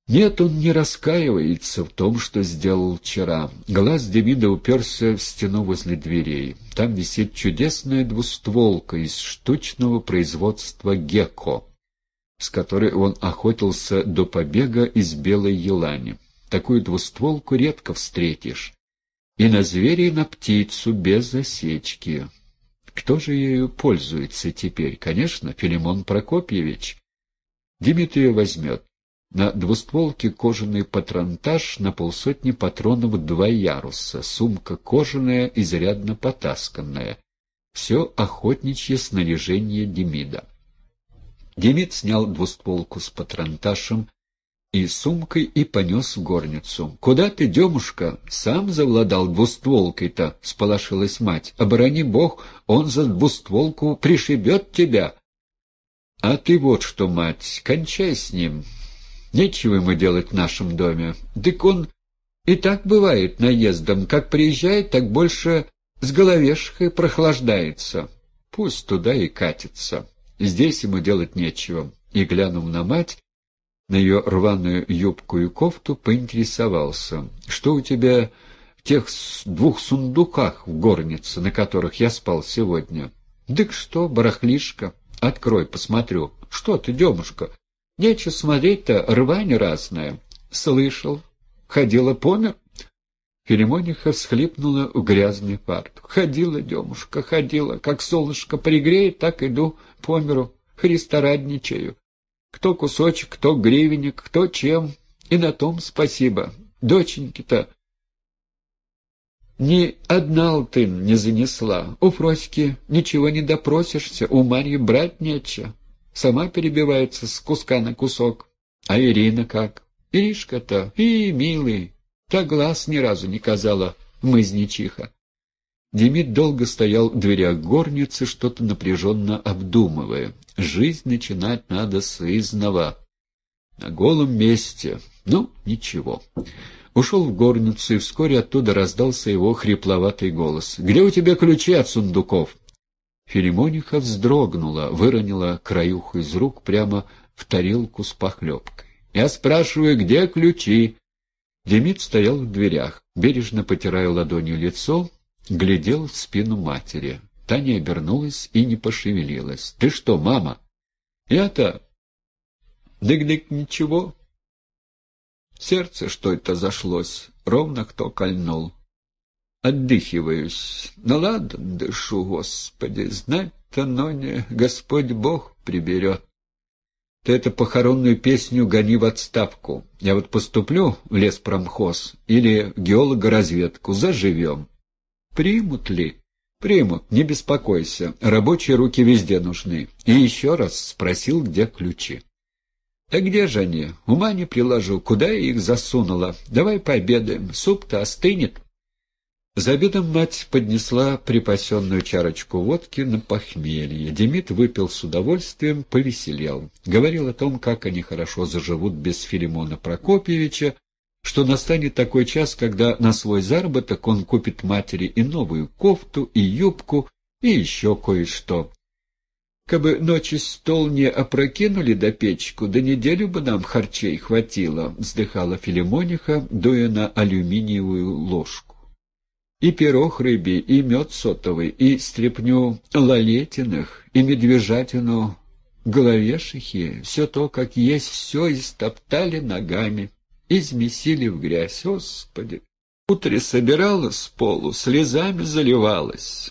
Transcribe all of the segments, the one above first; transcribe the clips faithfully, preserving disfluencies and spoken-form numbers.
Нет, он не раскаивается в том, что сделал вчера. Глаз Демида уперся в стену возле дверей. Там висит чудесная двустволка из штучного производства «Гекко», с которой он охотился до побега из Белой Елани. Такую двустволку редко встретишь. И на зверя, и на птицу без засечки. Кто же ею пользуется теперь? Конечно, Филимон Прокопьевич. Демид ее возьмет. На двустволке кожаный патронтаж на полсотни патронов два яруса, сумка кожаная, изрядно потасканная. Все охотничье снаряжение Демида. Демид снял двустволку с патронташем и сумкой и понес в горницу. — Куда ты, Демушка? Сам завладал двустволкой-то, — сполошилась мать. — Оборони бог, он за двустволку пришибет тебя. — А ты вот что, мать, кончай с ним. Нечего ему делать в нашем доме. Дык он и так бывает наездом. Как приезжает, так больше с головешкой прохлаждается. Пусть туда и катится. Здесь ему делать нечего. И, глянув на мать, на ее рваную юбку и кофту, поинтересовался. Что у тебя в тех двух сундуках в горнице, на которых я спал сегодня? Дык что, барахлишко? Открой, посмотрю. Что ты, Демушка? Нечего смотреть-то, рвань разная. Слышал. Ходила, помер? Филимониха всхлипнула в грязный фартук. Ходила, Демушка, ходила. Как солнышко пригреет, так иду по миру. Христорадничаю. Кто кусочек, кто гривенник, кто чем. И на том спасибо. Доченьки-то ни одна алтын не занесла. У Фроськи ничего не допросишься, у Марьи брать нечего. Сама перебивается с куска на кусок. А Ирина как? Иришка-то, и милый, та глаз ни разу не казала, мызничиха. Демид долго стоял в дверях горницы, что-то напряженно обдумывая. Жизнь начинать надо с изнова. На голом месте. Ну, ничего. Ушел в горницу, и вскоре оттуда раздался его хрипловатый голос. «Где у тебя ключи от сундуков?» Филимониха вздрогнула, выронила краюху из рук прямо в тарелку с похлебкой. «Я спрашиваю, где ключи?» Демид стоял в дверях, бережно потирая ладонью лицо, глядел в спину матери. Та не обернулась и не пошевелилась. «Ты что, мама?» «Я-то... Дык-дык, ничего. Сердце что это зашлось, ровно кто кольнул. Отдыхиваюсь. Ну ладно, дышу, Господи, знать-то, но не Господь Бог приберет. Ты эту похоронную песню гони в отставку. Я вот поступлю в леспромхоз или в геологоразведку, заживем. Примут ли? Примут, не беспокойся. Рабочие руки везде нужны. И еще раз спросил, где ключи. Да где же они? Ума не приложу. Куда я их засунула? Давай пообедаем. Суп-то остынет. За обедом мать поднесла припасенную чарочку водки на похмелье. Демид выпил с удовольствием, повеселел. Говорил о том, как они хорошо заживут без Филимона Прокопьевича, что настанет такой час, когда на свой заработок он купит матери и новую кофту, и юбку, и еще кое-что. Кабы ночью стол не опрокинули до печку, да неделю бы нам харчей хватило, — вздыхала Филимониха, дуя на алюминиевую ложку. И пирог рыбий, и мед сотовый, и стряпню лалетиных, и медвежатину головешихи, все то, как есть, все истоптали ногами, измесили в грязь. Господи! Утре собирала с полу, слезами заливалась.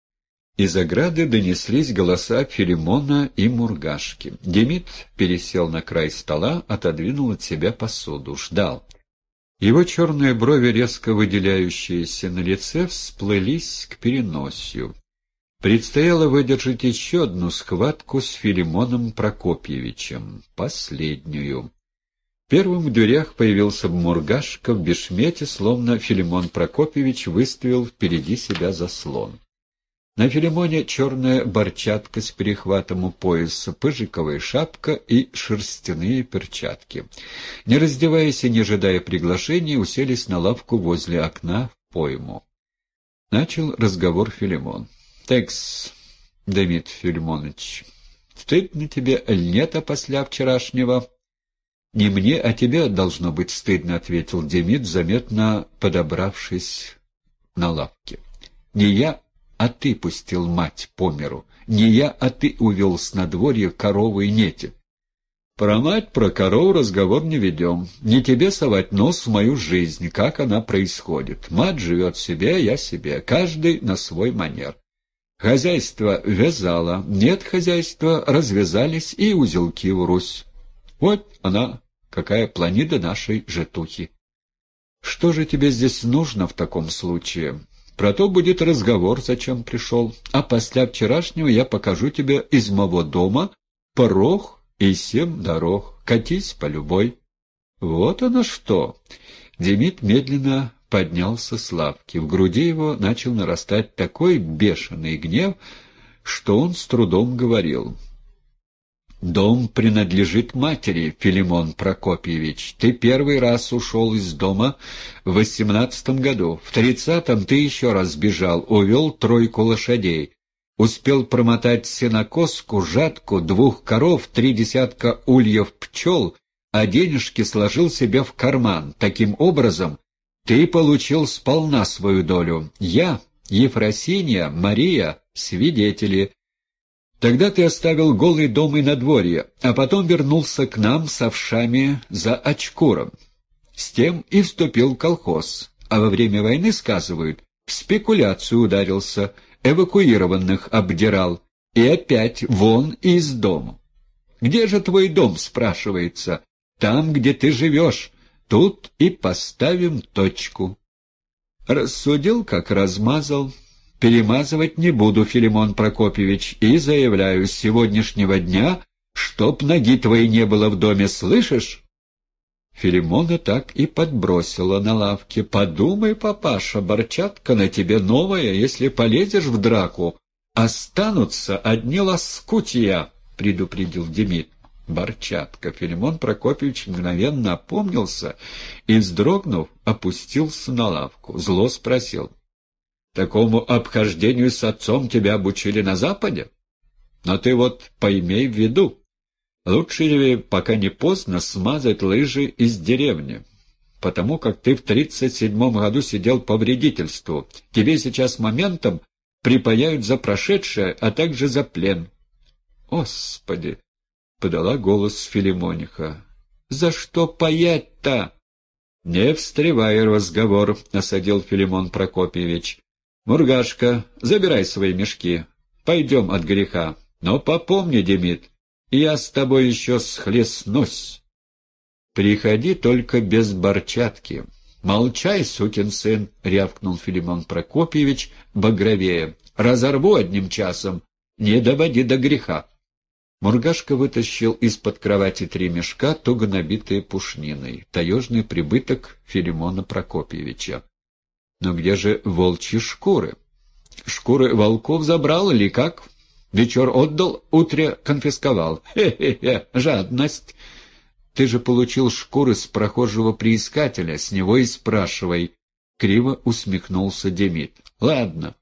Из ограды донеслись голоса Филимона и Мургашки. Демид пересел на край стола, отодвинул от себя посуду, ждал. Его черные брови, резко выделяющиеся на лице, всплылись к переносию. Предстояло выдержать еще одну схватку с Филимоном Прокопьевичем, последнюю. Первым в дверях появился Мургашка в бешмете, словно Филимон Прокопьевич выставил впереди себя заслон. На Филимоне черная борчатка с перехватом у пояса, пыжиковая шапка и шерстяные перчатки. Не раздеваясь и не ожидая приглашения, уселись на лавку возле окна в пойму. Начал разговор Филимон. — Текс, Демид Филимоныч, стыдно тебе, аль нет, а после вчерашнего? «Не мне, а тебе должно быть стыдно», — ответил Демид, заметно подобравшись на лавке. «Не я, а ты пустил мать по миру. Не я, а ты увел с надворья корову и нети. Про мать, про корову разговор не ведем. Не тебе совать нос в мою жизнь, как она происходит. Мать живет себе, я себе, каждый на свой манер. Хозяйство вязало, нет хозяйства, развязались и узелки в Русь. Вот она, какая планида нашей житухи. Что же тебе здесь нужно в таком случае? Про то будет разговор, зачем пришел. А после вчерашнего я покажу тебе из моего дома порог и семь дорог. Катись по любой. Вот оно что. Демид медленно поднялся с лавки. В груди его начал нарастать такой бешеный гнев, что он с трудом говорил. «Дом принадлежит матери, Филимон Прокопьевич. Ты первый раз ушел из дома в восемнадцатом году. В тридцатом ты еще раз сбежал, увел тройку лошадей. Успел промотать сенокоску, жатку, двух коров, три десятка ульев пчел, а денежки сложил себе в карман. Таким образом, ты получил сполна свою долю. Я, Ефросинья, Мария — свидетели». Тогда ты оставил голый дом и надворье, а потом вернулся к нам с овшами за очкуром. С тем и вступил в колхоз, а во время войны, сказывают, в спекуляцию ударился, эвакуированных обдирал, и опять вон из дома. Где же твой дом, спрашивается? Там, где ты живешь. Тут и поставим точку. Рассудил, как размазал. Перемазывать не буду, Филимон Прокопьевич, и заявляю с сегодняшнего дня, чтоб ноги твоей не было в доме, слышишь? Филимона так и подбросила на лавке. «Подумай, папаша, борчатка на тебе новая, если полезешь в драку, останутся одни лоскутья», — предупредил Демид. Борчатка. Филимон Прокопьевич мгновенно опомнился и, вздрогнув, опустился на лавку. Зло спросил. «Такому обхождению с отцом тебя обучили на Западе? Но ты вот поимей в виду. Лучше ли, пока не поздно, смазать лыжи из деревни, потому как ты в тридцать седьмом году сидел по вредительству. Тебе сейчас моментом припаяют за прошедшее, а также за плен». «Господи!» — подала голос Филимониха. «За что паять-то?» «Не встревай в разговор», — осадил Филимон Прокопьевич. «Мургашка, забирай свои мешки. Пойдем от греха. Но попомни, Демид, я с тобой еще схлестнусь. Приходи только без борчатки». «Молчай, сукин сын», — рявкнул Филимон Прокопьевич багровее. «Разорву одним часом. Не доводи до греха». Мургашка вытащил из-под кровати три мешка, туго набитые пушниной, таежный прибыток Филимона Прокопьевича. «Но где же волчьи шкуры?» «Шкуры волков забрал или как? Вечер отдал, утре конфисковал. Хе-хе-хе, жадность. Ты же получил шкуры с прохожего приискателя, с него и спрашивай». Криво усмехнулся Демид. «Ладно,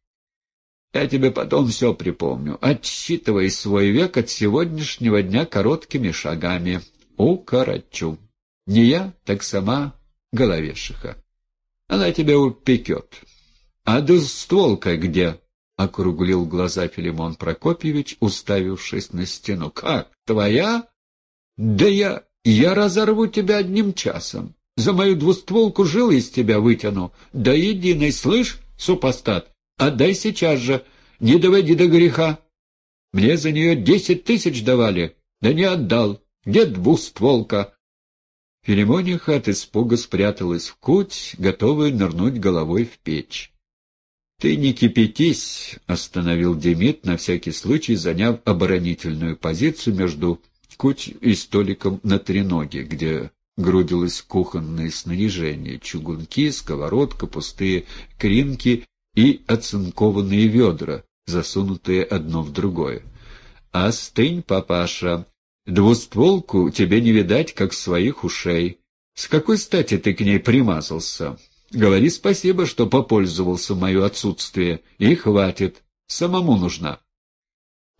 я тебе потом все припомню. Отсчитывай свой век от сегодняшнего дня короткими шагами. Укорочу. Не я, так сама головешиха. Она тебя упекет. А двустволка где?» — округлил глаза Филимон Прокопьевич, уставившись на стену. «Как, твоя? Да я... я разорву тебя одним часом. За мою двустволку жил из тебя вытяну. До единой, слышь, супостат? Отдай сейчас же, не доводи до греха. Мне за нее десять тысяч давали, да не отдал. Где двустволка?» Филимониха от испуга спряталась в куть, готовая нырнуть головой в печь. «Ты не кипятись», — остановил Демид, на всякий случай заняв оборонительную позицию между куть и столиком на треноге, где грудилось кухонное снаряжение, чугунки, сковородка, пустые кринки и оцинкованные ведра, засунутые одно в другое. «Остынь, папаша. Двустволку тебе не видать, как своих ушей. С какой стати ты к ней примазался? Говори спасибо, что попользовался в мое отсутствие, и хватит. Самому нужна».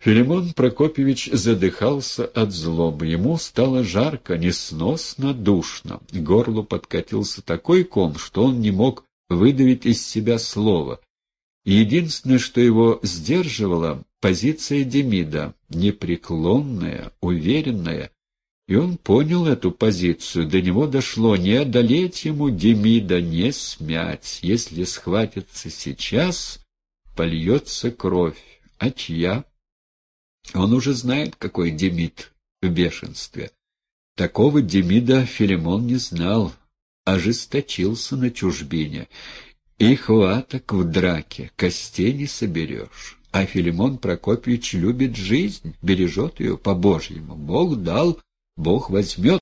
Филимон Прокопьевич задыхался от злобы. Ему стало жарко, несносно, душно. К горлу подкатился такой ком, что он не мог выдавить из себя слова. Единственное, что его сдерживало — позиция Демида, непреклонная, уверенная. И он понял эту позицию. До него дошло: не одолеть ему Демида, не смять. Если схватится сейчас, польется кровь. А чья? Он уже знает, какой Демид в бешенстве. Такого Демида Филимон не знал, ожесточился на чужбине. И хваток в драке, костей не соберешь. А Филимон Прокопьевич любит жизнь, бережет ее по-божьему. Бог дал, Бог возьмет.